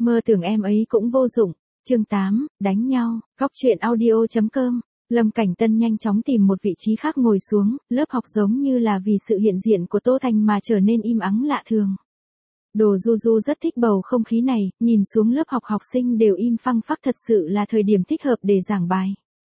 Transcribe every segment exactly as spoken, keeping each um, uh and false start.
Mơ tưởng em ấy cũng vô dụng. Chương tám, đánh nhau. Góc truyện audio chấm com. Lâm Cảnh Tân nhanh chóng tìm một vị trí khác ngồi xuống, lớp học giống như là vì sự hiện diện của Tô Thành mà trở nên im ắng lạ thường. Đồ Du Du rất thích bầu không khí này, nhìn xuống lớp học học sinh đều im phăng phắc, thật sự là thời điểm thích hợp để giảng bài.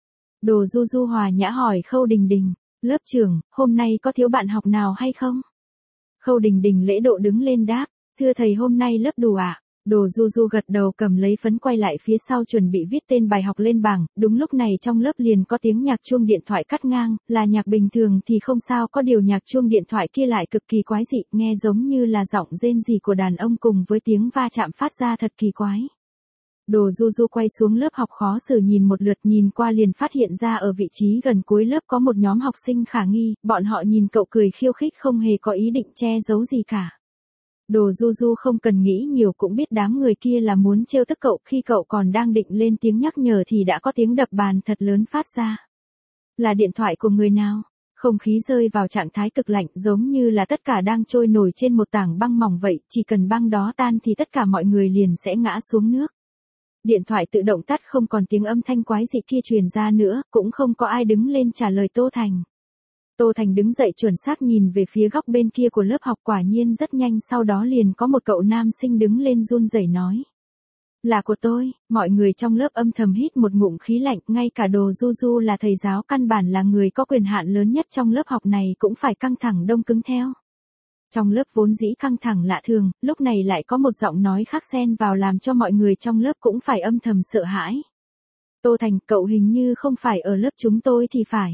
Đồ Du Du hòa nhã hỏi Khâu Đình Đình, lớp trưởng, hôm nay có thiếu bạn học nào hay không? Khâu Đình Đình lễ độ đứng lên đáp, thưa thầy hôm nay lớp đủ ạ. À? Đồ Du Du gật đầu cầm lấy phấn quay lại phía sau chuẩn bị viết tên bài học lên bảng, đúng lúc này trong lớp liền có tiếng nhạc chuông điện thoại cắt ngang, là nhạc bình thường thì không sao, có điều nhạc chuông điện thoại kia lại cực kỳ quái dị, nghe giống như là giọng rên rỉ của đàn ông cùng với tiếng va chạm phát ra thật kỳ quái. Đồ Du Du quay xuống lớp học khó xử nhìn một lượt, nhìn qua liền phát hiện ra ở vị trí gần cuối lớp có một nhóm học sinh khả nghi, bọn họ nhìn cậu cười khiêu khích không hề có ý định che giấu gì cả. Đồ Du Du không cần nghĩ nhiều cũng biết đám người kia là muốn trêu tức cậu, khi cậu còn đang định lên tiếng nhắc nhở thì đã có tiếng đập bàn thật lớn phát ra. Là điện thoại của người nào? Không khí rơi vào trạng thái cực lạnh, giống như là tất cả đang trôi nổi trên một tảng băng mỏng vậy, chỉ cần băng đó tan thì tất cả mọi người liền sẽ ngã xuống nước. Điện thoại tự động tắt, không còn tiếng âm thanh quái dị kia truyền ra nữa, cũng không có ai đứng lên trả lời Tô Thành. Tô Thành đứng dậy chuẩn xác nhìn về phía góc bên kia của lớp học, quả nhiên rất nhanh sau đó liền có một cậu nam sinh đứng lên run rẩy nói. Là của tôi. Mọi người trong lớp âm thầm hít một ngụm khí lạnh, ngay cả Đồ Du Du là thầy giáo căn bản là người có quyền hạn lớn nhất trong lớp học này cũng phải căng thẳng đông cứng theo. Trong lớp vốn dĩ căng thẳng lạ thường, lúc này lại có một giọng nói khác xen vào làm cho mọi người trong lớp cũng phải âm thầm sợ hãi. Tô Thành, cậu hình như không phải ở lớp chúng tôi thì phải.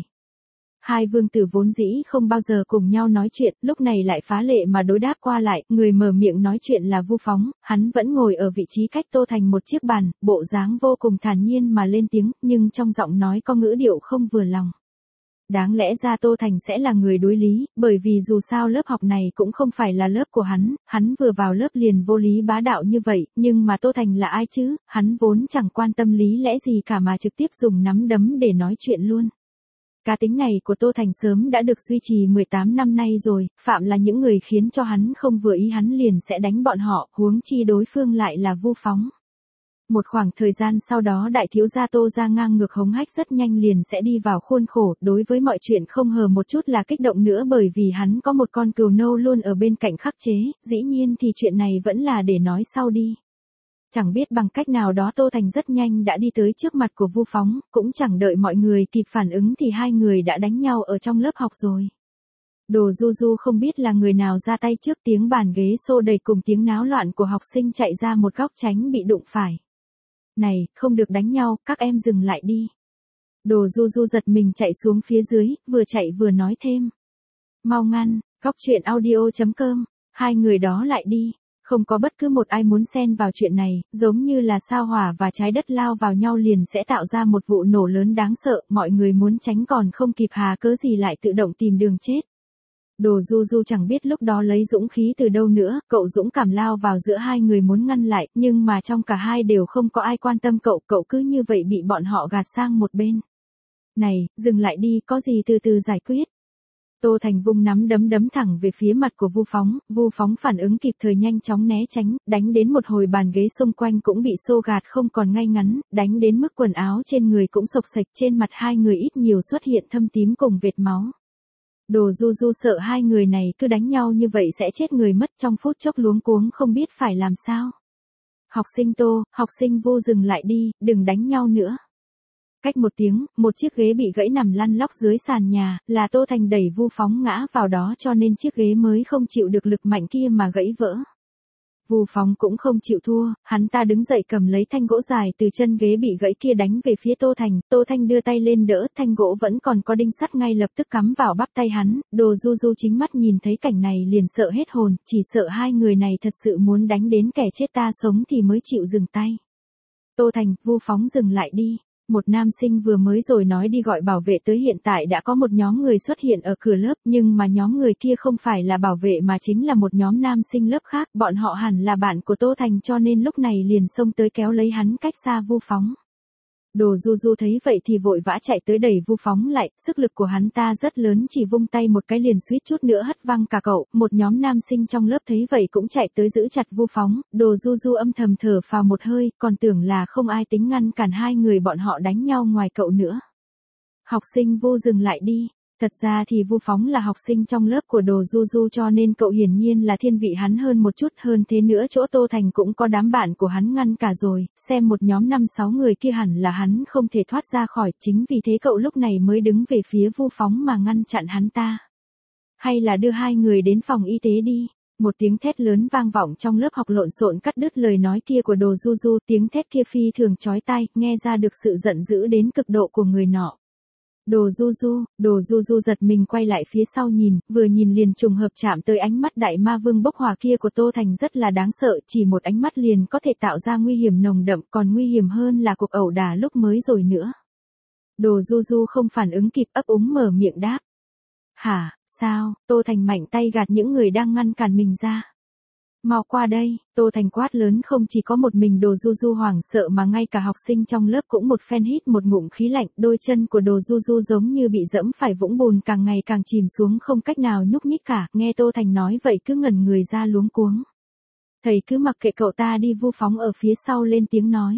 Hai vương tử vốn dĩ không bao giờ cùng nhau nói chuyện, lúc này lại phá lệ mà đối đáp qua lại, người mở miệng nói chuyện là Vu Phóng, hắn vẫn ngồi ở vị trí cách Tô Thành một chiếc bàn, bộ dáng vô cùng thản nhiên mà lên tiếng, nhưng trong giọng nói có ngữ điệu không vừa lòng. Đáng lẽ ra Tô Thành sẽ là người đối lý, bởi vì dù sao lớp học này cũng không phải là lớp của hắn, hắn vừa vào lớp liền vô lý bá đạo như vậy, nhưng mà Tô Thành là ai chứ, hắn vốn chẳng quan tâm lý lẽ gì cả mà trực tiếp dùng nắm đấm để nói chuyện luôn. Cá tính này của Tô Thành sớm đã được duy trì mười tám năm nay rồi, phạm là những người khiến cho hắn không vừa ý hắn liền sẽ đánh bọn họ, huống chi đối phương lại là Vu Phóng. Một khoảng thời gian sau đó đại thiếu gia Tô ra ngang ngược hống hách rất nhanh liền sẽ đi vào khuôn khổ, đối với mọi chuyện không hờ một chút là kích động nữa, bởi vì hắn có một con cừu nâu luôn ở bên cạnh khắc chế, dĩ nhiên thì chuyện này vẫn là để nói sau đi. Chẳng biết bằng cách nào đó Tô Thành rất nhanh đã đi tới trước mặt của Vu Phóng, cũng chẳng đợi mọi người kịp phản ứng thì hai người đã đánh nhau ở trong lớp học rồi. Đồ Du Du không biết là người nào ra tay trước, tiếng bàn ghế xô đầy cùng tiếng náo loạn của học sinh chạy ra một góc tránh bị đụng phải. Này, không được đánh nhau, các em dừng lại đi. Đồ Du Du giật mình chạy xuống phía dưới, vừa chạy vừa nói thêm. Mau ngăn, góc truyện audio chấm com, hai người đó lại đi. Không có bất cứ một ai muốn xen vào chuyện này, giống như là sao hỏa và trái đất lao vào nhau liền sẽ tạo ra một vụ nổ lớn đáng sợ, mọi người muốn tránh còn không kịp hà cớ gì lại tự động tìm đường chết. Đồ Du Du chẳng biết lúc đó lấy dũng khí từ đâu nữa, cậu dũng cảm lao vào giữa hai người muốn ngăn lại, nhưng mà trong cả hai đều không có ai quan tâm cậu, cậu cứ như vậy bị bọn họ gạt sang một bên. Này, dừng lại đi, có gì từ từ giải quyết. Tô Thành vung nắm đấm đấm thẳng về phía mặt của Vu Phóng, Vu Phóng phản ứng kịp thời nhanh chóng né tránh, đánh đến một hồi bàn ghế xung quanh cũng bị xô gạt không còn ngay ngắn, đánh đến mức quần áo trên người cũng xộc xệch, trên mặt hai người ít nhiều xuất hiện thâm tím cùng vệt máu. Đồ Du Du sợ hai người này cứ đánh nhau như vậy sẽ chết người mất, trong phút chốc luống cuống không biết phải làm sao. Học sinh Tô, học sinh Vu dừng lại đi, đừng đánh nhau nữa. Cách một tiếng, một chiếc ghế bị gãy nằm lăn lóc dưới sàn nhà, là Tô Thành đẩy Vu Phóng ngã vào đó cho nên chiếc ghế mới không chịu được lực mạnh kia mà gãy vỡ. Vu Phóng cũng không chịu thua, hắn ta đứng dậy cầm lấy thanh gỗ dài từ chân ghế bị gãy kia đánh về phía Tô Thành, Tô Thành đưa tay lên đỡ, thanh gỗ vẫn còn có đinh sắt ngay lập tức cắm vào bắp tay hắn, Đồ Du Du chính mắt nhìn thấy cảnh này liền sợ hết hồn, chỉ sợ hai người này thật sự muốn đánh đến kẻ chết ta sống thì mới chịu dừng tay. Tô Thành, Vu Phóng dừng lại đi. Một nam sinh vừa mới rồi nói đi gọi bảo vệ tới, hiện tại đã có một nhóm người xuất hiện ở cửa lớp, nhưng mà nhóm người kia không phải là bảo vệ mà chính là một nhóm nam sinh lớp khác, bọn họ hẳn là bạn của Tô Thành cho nên lúc này liền xông tới kéo lấy hắn cách xa Vu Phóng. Đồ Du Du thấy vậy thì vội vã chạy tới đẩy Vu Phóng lại, sức lực của hắn ta rất lớn, chỉ vung tay một cái liền suýt chút nữa hất văng cả cậu. Một nhóm nam sinh trong lớp thấy vậy cũng chạy tới giữ chặt Vu Phóng. Đồ Du Du âm thầm thở phào một hơi, còn tưởng là không ai tính ngăn cản hai người bọn họ đánh nhau ngoài cậu nữa. Học sinh Vu, dừng lại đi. Thật ra thì Vu Phóng là học sinh trong lớp của Đồ Du Du, cho nên cậu hiển nhiên là thiên vị hắn hơn một chút. Hơn thế nữa chỗ Tô Thành cũng có đám bạn của hắn ngăn cả rồi, xem một nhóm năm sáu người kia hẳn là hắn không thể thoát ra khỏi, chính vì thế cậu lúc này mới đứng về phía Vu Phóng mà ngăn chặn hắn ta. Hay là đưa hai người đến phòng y tế đi. Một tiếng thét lớn vang vọng trong lớp học, lộn xộn cắt đứt lời nói kia của Đồ Du Du. Tiếng thét kia phi thường chói tai, nghe ra được sự giận dữ đến cực độ của người nọ. Đồ Du Du, Đồ Du Du giật mình quay lại phía sau nhìn, vừa nhìn liền trùng hợp chạm tới ánh mắt đại ma vương bốc hỏa kia của Tô Thành, rất là đáng sợ, chỉ một ánh mắt liền có thể tạo ra nguy hiểm nồng đậm, còn nguy hiểm hơn là cuộc ẩu đả lúc mới rồi nữa. Đồ Du Du không phản ứng kịp, ấp úng mở miệng đáp. Hả, sao? Tô Thành mạnh tay gạt những người đang ngăn cản mình ra. Mau qua đây. Tô Thành quát lớn, không chỉ có một mình Đồ Du Du hoảng sợ mà ngay cả học sinh trong lớp cũng một phen hít một ngụm khí lạnh. Đôi chân của Đồ Du Du giống như bị dẫm phải vũng bùn, càng ngày càng chìm xuống, không cách nào nhúc nhích cả. Nghe Tô Thành nói vậy cứ ngẩn người ra luống cuống. Thầy cứ mặc kệ cậu ta đi. Vu Phóng ở phía sau lên tiếng nói.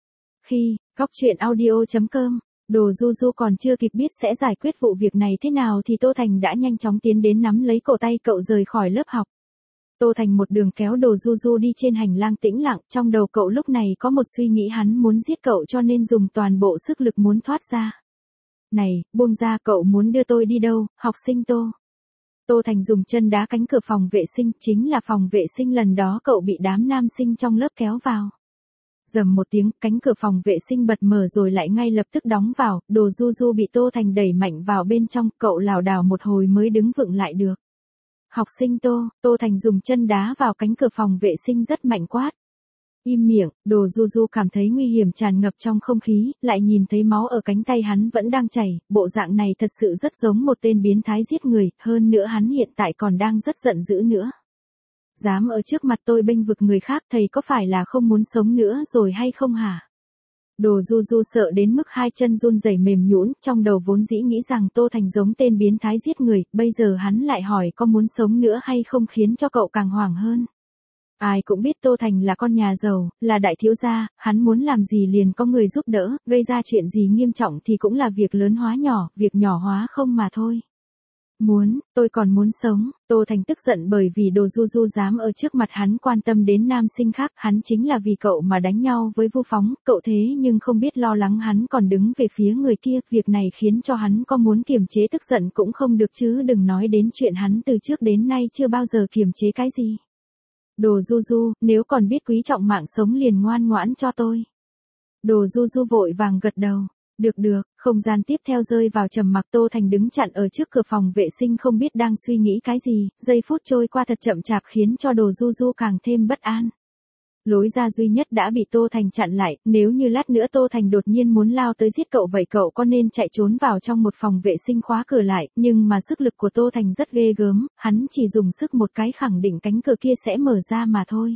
Khi, góc truyện audio chấm com. Đồ Du Du còn chưa kịp biết sẽ giải quyết vụ việc này thế nào thì Tô Thành đã nhanh chóng tiến đến nắm lấy cổ tay cậu rời khỏi lớp học. Tô Thành một đường kéo Đồ Du Du đi trên hành lang tĩnh lặng, trong đầu cậu lúc này có một suy nghĩ, hắn muốn giết cậu cho nên dùng toàn bộ sức lực muốn thoát ra. Này, buông ra, cậu muốn đưa tôi đi đâu, học sinh Tô? Tô Thành dùng chân đá cánh cửa phòng vệ sinh, chính là phòng vệ sinh lần đó cậu bị đám nam sinh trong lớp kéo vào. Rầm một tiếng, cánh cửa phòng vệ sinh bật mở rồi lại ngay lập tức đóng vào, Đồ Du Du bị Tô Thành đẩy mạnh vào bên trong, cậu lảo đảo một hồi mới đứng vững lại được. Học sinh Tô, Tô Thành dùng chân đá vào cánh cửa phòng vệ sinh rất mạnh, quát. Im miệng. Đồ Du Du cảm thấy nguy hiểm tràn ngập trong không khí, lại nhìn thấy máu ở cánh tay hắn vẫn đang chảy, bộ dạng này thật sự rất giống một tên biến thái giết người, hơn nữa hắn hiện tại còn đang rất giận dữ nữa. Dám ở trước mặt tôi bênh vực người khác, thầy có phải là không muốn sống nữa rồi hay không hả? Đồ Du Du sợ đến mức hai chân run rẩy mềm nhũn, trong đầu vốn dĩ nghĩ rằng Tô Thành giống tên biến thái giết người, bây giờ hắn lại hỏi có muốn sống nữa hay không khiến cho cậu càng hoảng hơn. Ai cũng biết Tô Thành là con nhà giàu, là đại thiếu gia, hắn muốn làm gì liền có người giúp đỡ, gây ra chuyện gì nghiêm trọng thì cũng là việc lớn hóa nhỏ, việc nhỏ hóa không mà thôi. Muốn, tôi còn muốn sống. Tô Thành tức giận bởi vì Đồ Du Du dám ở trước mặt hắn quan tâm đến nam sinh khác, hắn chính là vì cậu mà đánh nhau với Vu Phóng, cậu thế nhưng không biết lo lắng hắn còn đứng về phía người kia, việc này khiến cho hắn có muốn kiềm chế tức giận cũng không được, chứ đừng nói đến chuyện hắn từ trước đến nay chưa bao giờ kiềm chế cái gì. Đồ Du Du, nếu còn biết quý trọng mạng sống liền ngoan ngoãn cho tôi. Đồ Du Du vội vàng gật đầu. Được được. Không gian tiếp theo rơi vào trầm mặc, Tô Thành đứng chặn ở trước cửa phòng vệ sinh không biết đang suy nghĩ cái gì, giây phút trôi qua thật chậm chạp khiến cho Đồ Du Du càng thêm bất an. Lối ra duy nhất đã bị Tô Thành chặn lại, nếu như lát nữa Tô Thành đột nhiên muốn lao tới giết cậu vậy cậu có nên chạy trốn vào trong một phòng vệ sinh khóa cửa lại, nhưng mà sức lực của Tô Thành rất ghê gớm, hắn chỉ dùng sức một cái khẳng định cánh cửa kia sẽ mở ra mà thôi.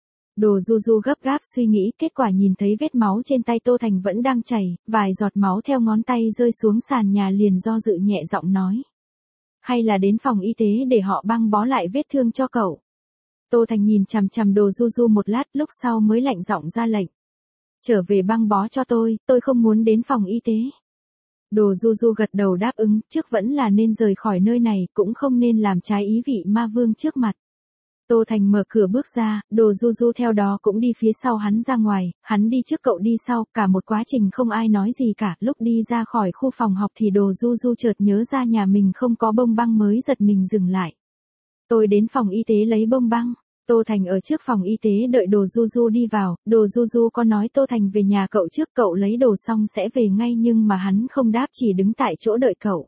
Đồ Du Du gấp gáp suy nghĩ, kết quả nhìn thấy vết máu trên tay Tô Thành vẫn đang chảy, vài giọt máu theo ngón tay rơi xuống sàn nhà, liền do dự nhẹ giọng nói. Hay là đến phòng y tế để họ băng bó lại vết thương cho cậu. Tô Thành nhìn chằm chằm Đồ Du Du một lát, lúc sau mới lạnh giọng ra lệnh. Trở về băng bó cho tôi, tôi không muốn đến phòng y tế. Đồ Du Du gật đầu đáp ứng, trước vẫn là nên rời khỏi nơi này, cũng không nên làm trái ý vị ma vương trước mặt. Tô Thành mở cửa bước ra, Đồ Du Du theo đó cũng đi phía sau hắn ra ngoài, hắn đi trước cậu đi sau, cả một quá trình không ai nói gì cả, lúc đi ra khỏi khu phòng học thì Đồ Du Du chợt nhớ ra nhà mình không có bông băng mới giật mình dừng lại. Tôi đến phòng y tế lấy bông băng. Tô Thành ở trước phòng y tế đợi Đồ Du Du đi vào, Đồ Du Du có nói Tô Thành về nhà cậu trước, cậu lấy đồ xong sẽ về ngay, nhưng mà hắn không đáp, chỉ đứng tại chỗ đợi cậu.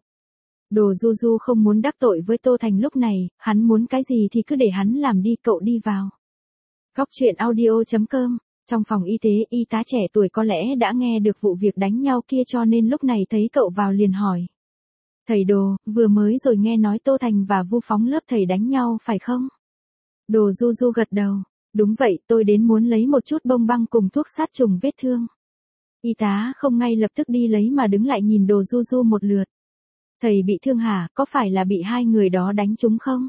Đồ Du Du không muốn đắc tội với Tô Thành lúc này, hắn muốn cái gì thì cứ để hắn làm đi, cậu đi vào. Góc truyện audio chấm com. Trong phòng y tế, y tá trẻ tuổi có lẽ đã nghe được vụ việc đánh nhau kia cho nên lúc này thấy cậu vào liền hỏi. Thầy Đồ, vừa mới rồi nghe nói Tô Thành và Vu Phóng lớp thầy đánh nhau phải không? Đồ Du Du gật đầu. Đúng vậy, tôi đến muốn lấy một chút bông băng cùng thuốc sát trùng vết thương. Y tá không ngay lập tức đi lấy mà đứng lại nhìn Đồ Du Du một lượt. Thầy bị thương hả, có phải là bị hai người đó đánh trúng không?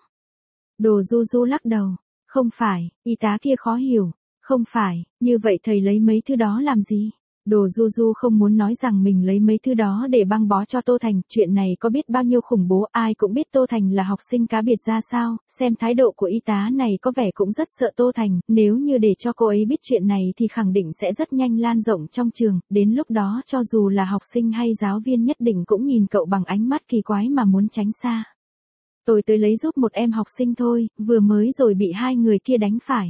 Đồ Du Du lắc đầu. Không phải, y tá kia khó hiểu. Không phải, như vậy thầy lấy mấy thứ đó làm gì? Đồ Du Du không muốn nói rằng mình lấy mấy thứ đó để băng bó cho Tô Thành, chuyện này có biết bao nhiêu khủng bố, ai cũng biết Tô Thành là học sinh cá biệt ra sao, xem thái độ của y tá này có vẻ cũng rất sợ Tô Thành, nếu như để cho cô ấy biết chuyện này thì khẳng định sẽ rất nhanh lan rộng trong trường, đến lúc đó cho dù là học sinh hay giáo viên nhất định cũng nhìn cậu bằng ánh mắt kỳ quái mà muốn tránh xa. Tôi tới lấy giúp một em học sinh thôi, vừa mới rồi bị hai người kia đánh phải.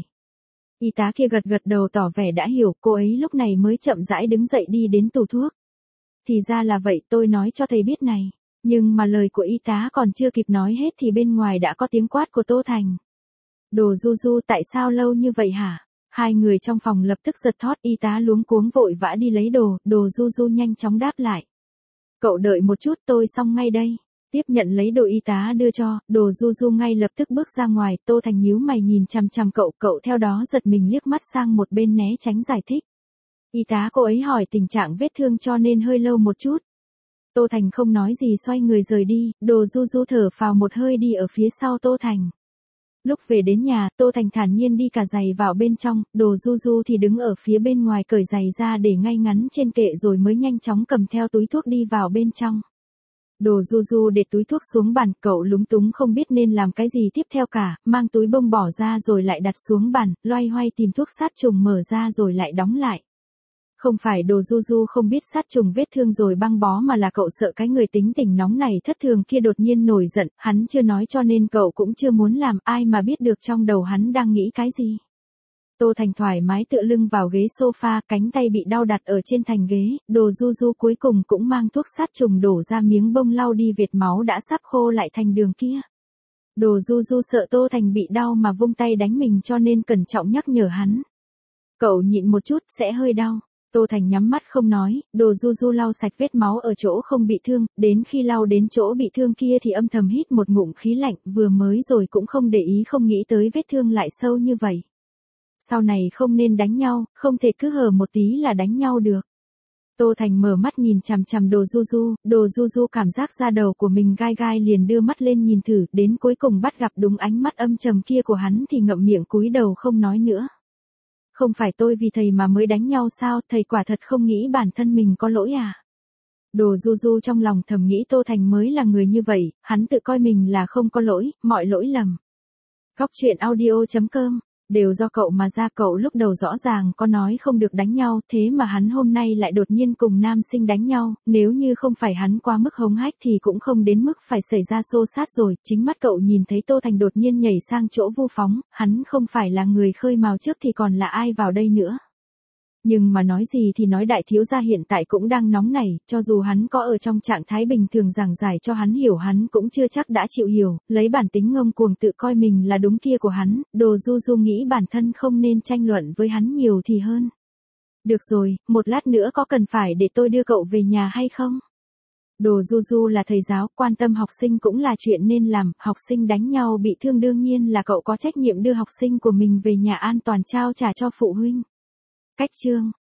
Y tá kia gật gật đầu tỏ vẻ đã hiểu, cô ấy lúc này mới chậm rãi đứng dậy đi đến tủ thuốc. Thì ra là vậy, tôi nói cho thầy biết này. Nhưng mà lời của y tá còn chưa kịp nói hết thì bên ngoài đã có tiếng quát của Tô Thành. Đồ Du Du, tại sao lâu như vậy hả? Hai người trong phòng lập tức giật thót, y tá luống cuống vội vã đi lấy đồ, Đồ Du Du nhanh chóng đáp lại. Cậu đợi một chút, tôi xong ngay đây. Tiếp nhận lấy đồ y tá đưa cho, Đồ Du Du ngay lập tức bước ra ngoài, Tô Thành nhíu mày nhìn chằm chằm cậu, cậu theo đó giật mình liếc mắt sang một bên né tránh giải thích. Y tá cô ấy hỏi tình trạng vết thương cho nên hơi lâu một chút. Tô Thành không nói gì xoay người rời đi, Đồ Du Du thở phào một hơi đi ở phía sau Tô Thành. Lúc về đến nhà, Tô Thành thản nhiên đi cả giày vào bên trong, Đồ Du Du thì đứng ở phía bên ngoài cởi giày ra để ngay ngắn trên kệ rồi mới nhanh chóng cầm theo túi thuốc đi vào bên trong. Đồ Du Du để túi thuốc xuống bàn, cậu lúng túng không biết nên làm cái gì tiếp theo cả, mang túi bông bỏ ra rồi lại đặt xuống bàn, loay hoay tìm thuốc sát trùng mở ra rồi lại đóng lại. Không phải Đồ Du Du không biết sát trùng vết thương rồi băng bó mà là cậu sợ cái người tính tình nóng này thất thường kia đột nhiên nổi giận, hắn chưa nói cho nên cậu cũng chưa muốn làm, ai mà biết được trong đầu hắn đang nghĩ cái gì. Tô Thành thoải mái tựa lưng vào ghế sofa, cánh tay bị đau đặt ở trên thành ghế, Đồ Du Du cuối cùng cũng mang thuốc sát trùng đổ ra miếng bông lau đi vệt máu đã sắp khô lại thành đường kia. Đồ Du Du sợ Tô Thành bị đau mà vung tay đánh mình cho nên cẩn trọng nhắc nhở hắn. Cậu nhịn một chút, sẽ hơi đau. Tô Thành nhắm mắt không nói, Đồ Du Du lau sạch vết máu ở chỗ không bị thương, đến khi lau đến chỗ bị thương kia thì âm thầm hít một ngụm khí lạnh, vừa mới rồi cũng không để ý không nghĩ tới vết thương lại sâu như vậy. Sau này không nên đánh nhau, không thể cứ hở một tí là đánh nhau được. Tô Thành mở mắt nhìn chằm chằm Đồ Du Du, Đồ Du Du cảm giác da đầu của mình gai gai liền đưa mắt lên nhìn thử, đến cuối cùng bắt gặp đúng ánh mắt âm trầm kia của hắn thì ngậm miệng cúi đầu không nói nữa. Không phải tôi vì thầy mà mới đánh nhau sao, thầy quả thật không nghĩ bản thân mình có lỗi à? Đồ Du Du trong lòng thầm nghĩ Tô Thành mới là người như vậy, hắn tự coi mình là không có lỗi, mọi lỗi lầm. Góc truyện audio chấm com đều do cậu mà ra, cậu lúc đầu rõ ràng có nói không được đánh nhau, thế mà hắn hôm nay lại đột nhiên cùng nam sinh đánh nhau, nếu như không phải hắn quá mức hống hách thì cũng không đến mức phải xảy ra xô xát rồi, chính mắt cậu nhìn thấy Tô Thành đột nhiên nhảy sang chỗ Vu Phóng, hắn không phải là người khơi mào trước thì còn là ai vào đây nữa. Nhưng mà nói gì thì nói đại thiếu gia hiện tại cũng đang nóng nảy, cho dù hắn có ở trong trạng thái bình thường giảng giải cho hắn hiểu hắn cũng chưa chắc đã chịu hiểu, lấy bản tính ngông cuồng tự coi mình là đúng kia của hắn, Đồ Du Du nghĩ bản thân không nên tranh luận với hắn nhiều thì hơn. Được rồi, một lát nữa có cần phải để tôi đưa cậu về nhà hay không? Đồ Du Du là thầy giáo, quan tâm học sinh cũng là chuyện nên làm, học sinh đánh nhau bị thương đương nhiên là cậu có trách nhiệm đưa học sinh của mình về nhà an toàn trao trả cho phụ huynh. Cách chương